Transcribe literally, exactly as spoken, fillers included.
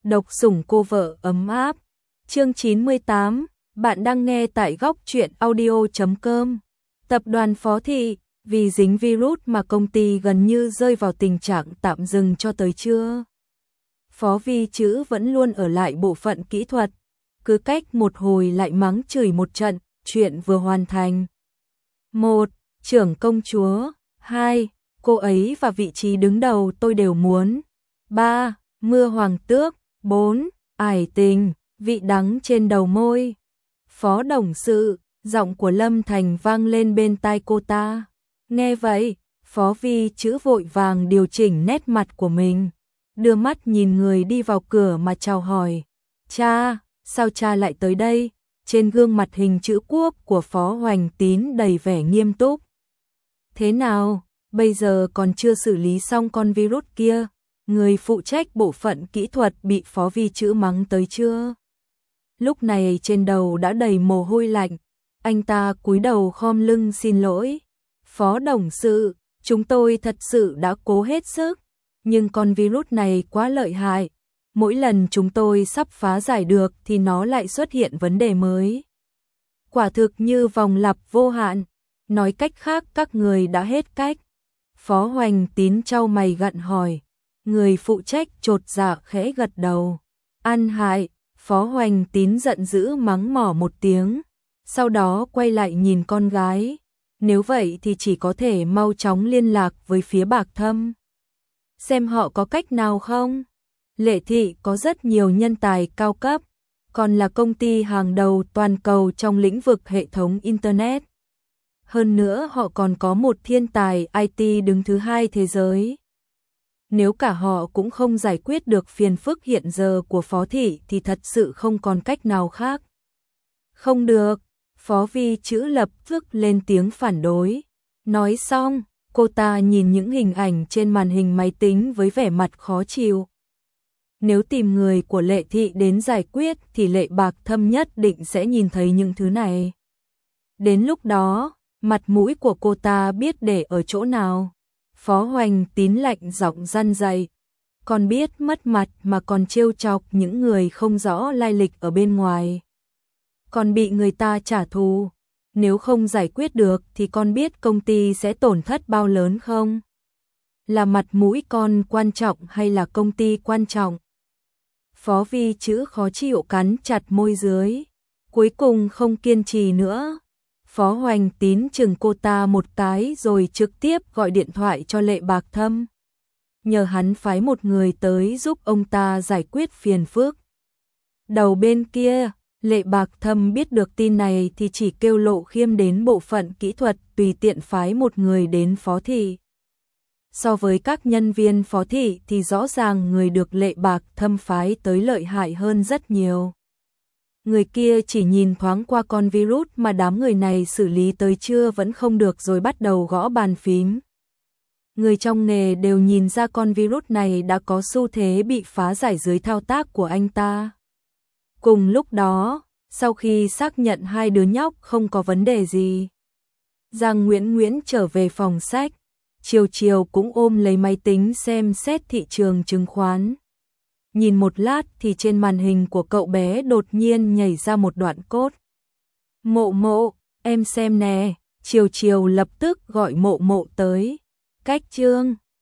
Độc sủng cô vợ ấm áp. Chương chín mươi tám, bạn đang nghe tại góc truyện audio chấm com. Tập đoàn Phó Thị, vì dính virus mà công ty gần như rơi vào tình trạng tạm dừng cho tới trưa. Phó Vi Chữ vẫn luôn ở lại bộ phận kỹ thuật, cứ cách một hồi lại mắng chửi một trận, chuyện vừa hoàn thành. một. Trưởng công chúa. hai. Cô ấy và vị trí đứng đầu tôi đều muốn. ba. Mưa hoàng tước. bốn. Ải tình, vị đắng trên đầu môi. Phó đồng sự, giọng của Lâm Thành vang lên bên tai cô ta. Nghe vậy, Phó Vi Chữ vội vàng điều chỉnh nét mặt của mình, đưa mắt nhìn người đi vào cửa mà chào hỏi. Cha, sao cha lại tới đây? Trên gương mặt hình chữ quốc của Phó Hoành Tín đầy vẻ nghiêm túc. Thế nào, bây giờ còn chưa xử lý xong con virus kia? Người phụ trách bộ phận kỹ thuật bị Phó Vi Chữ mắng tới chưa? Lúc này trên đầu đã đầy mồ hôi lạnh, anh ta cúi đầu khom lưng xin lỗi. Phó đồng sự, chúng tôi thật sự đã cố hết sức, nhưng con virus này quá lợi hại. Mỗi lần chúng tôi sắp phá giải được thì nó lại xuất hiện vấn đề mới. Quả thực như vòng lặp vô hạn, nói cách khác các người đã hết cách. Phó Hoành Tín chau mày gặn hỏi, người phụ trách chột dạ khẽ gật đầu. Ăn hại, Phó Hoành Tín giận dữ mắng mỏ một tiếng, sau đó quay lại nhìn con gái. Nếu vậy thì chỉ có thể mau chóng liên lạc với phía Bạc Thâm, xem họ có cách nào không. Lệ Thị có rất nhiều nhân tài cao cấp, còn là công ty hàng đầu toàn cầu trong lĩnh vực hệ thống Internet. Hơn nữa họ còn có một thiên tài i tê đứng thứ hai thế giới. Nếu cả họ cũng không giải quyết được phiền phức hiện giờ của Phó Thị thì thật sự không còn cách nào khác. Không được, Phó Vi Chữ lập tức lên tiếng phản đối. Nói xong, cô ta nhìn những hình ảnh trên màn hình máy tính với vẻ mặt khó chịu. Nếu tìm người của Lệ Thị đến giải quyết thì Lệ Bạc Thâm nhất định sẽ nhìn thấy những thứ này. Đến lúc đó, mặt mũi của cô ta biết để ở chỗ nào. Phó Hoành Tín lạnh giọng răn dạy, còn biết mất mặt mà còn trêu chọc những người không rõ lai lịch ở bên ngoài. Còn bị người ta trả thù, nếu không giải quyết được thì con biết công ty sẽ tổn thất bao lớn không? Là mặt mũi con quan trọng hay là công ty quan trọng? Phó Vi Chữ khó chịu cắn chặt môi dưới, cuối cùng không kiên trì nữa. Phó Hoành Tín chừng cô ta một cái rồi trực tiếp gọi điện thoại cho Lệ Bạc Thâm, nhờ hắn phái một người tới giúp ông ta giải quyết phiền phức. Đầu bên kia, Lệ Bạc Thâm biết được tin này thì chỉ kêu Lộ Khiêm đến bộ phận kỹ thuật tùy tiện phái một người đến Phó Thị. So với các nhân viên Phó Thị thì rõ ràng người được Lệ Bạc Thâm phái tới lợi hại hơn rất nhiều. Người kia chỉ nhìn thoáng qua con virus mà đám người này xử lý tới chưa vẫn không được rồi bắt đầu gõ bàn phím. Người trong nghề đều nhìn ra con virus này đã có xu thế bị phá giải dưới thao tác của anh ta. Cùng lúc đó, sau khi xác nhận hai đứa nhóc không có vấn đề gì, Giang Nguyễn Nguyễn trở về phòng sách, chiều chiều cũng ôm lấy máy tính xem xét thị trường chứng khoán. Nhìn một lát thì trên màn hình của cậu bé đột nhiên nhảy ra một đoạn code. Mộ Mộ, em xem nè. Chiều chiều lập tức gọi Mộ Mộ tới. Cách chương